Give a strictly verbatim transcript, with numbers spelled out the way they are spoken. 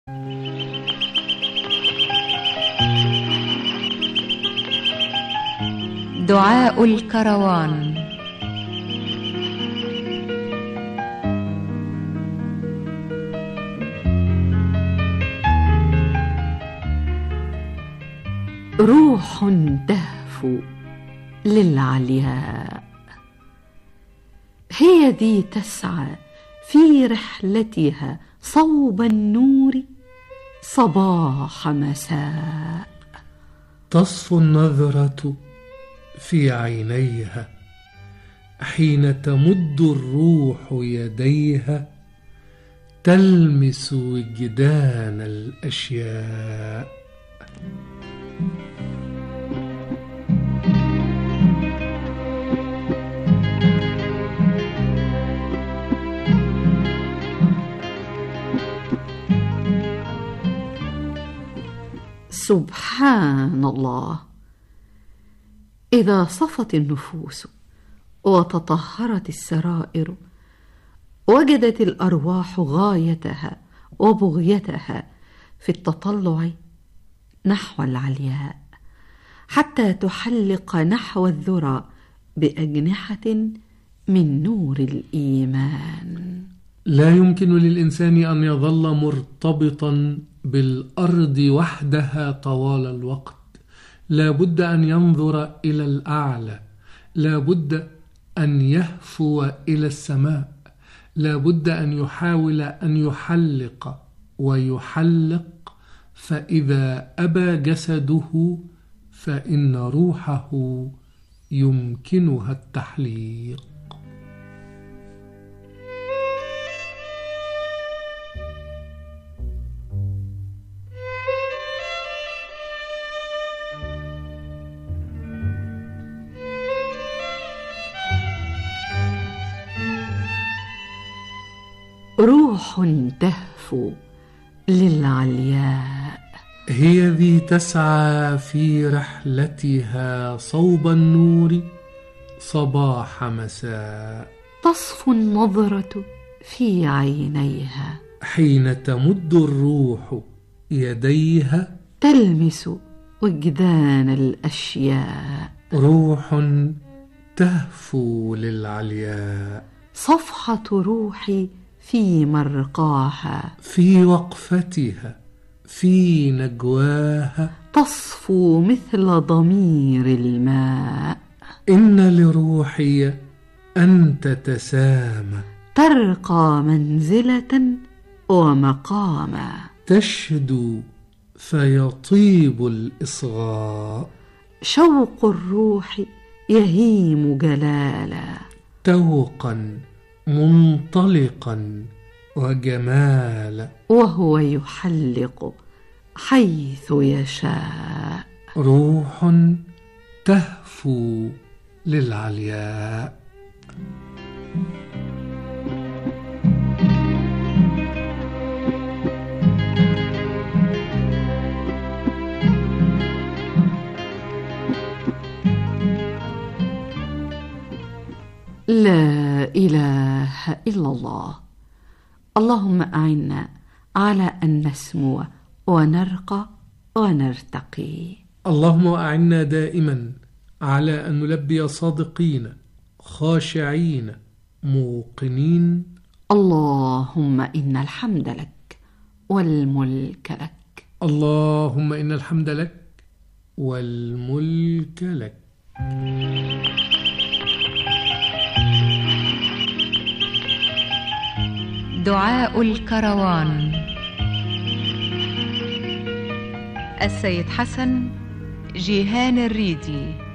دعاء الكروان. روح تهفو للعلياء، هي ذي تسعى في رحلتها صوب النور صباح مساء. تصفو النظرة في عينيها حين تمد الروح يديها، تلمس وجدان الأشياء. سبحان الله، إذا صفت النفوس وتطهرت السرائر، وجدت الأرواح غايتها وبغيتها في التطلع نحو العلياء، حتى تحلق نحو الذرى بأجنحة من نور الإيمان. لا يمكن للإنسان أن يظل مرتبطا بالأرض وحدها طوال الوقت، لا بد أن ينظر إلى الأعلى، لا بد أن يهفو إلى السماء، لا بد أن يحاول أن يحلق ويحلق، فإذا أبى جسده فإن روحه يمكنها التحليق. روح تهفو للعلياء، هي ذي تسعى في رحلتها صوب النور صباح مساء. تصفو النظرة في عينيها حين تمد الروح يديها، تلمس وجدان الأشياء. روح تهفو للعلياء، صفحة روحي في مرقاها، في وقفتها، في نجواها، تصفو مثل ضمير الماء. إن لروحي أن تتسامى، ترقى منزلة ومقاما، تشدو فيطيب الإصغاء. شوق الروح يهيم جلالا، توقا منطلقا وجمالا، وهو يحلق حيث يشاء. روح تهفو للعلياء. لا إله إلا الله. اللهم أعنا على أن نسمو ونرقى ونرتقي. اللهم أعنا دائما على أن نلبي صادقين خاشعين موقنين. اللهم إن الحمد لك والملك لك. اللهم إن الحمد لك والملك لك. دعاء الكروان. السيد حسن جيهان الريدي.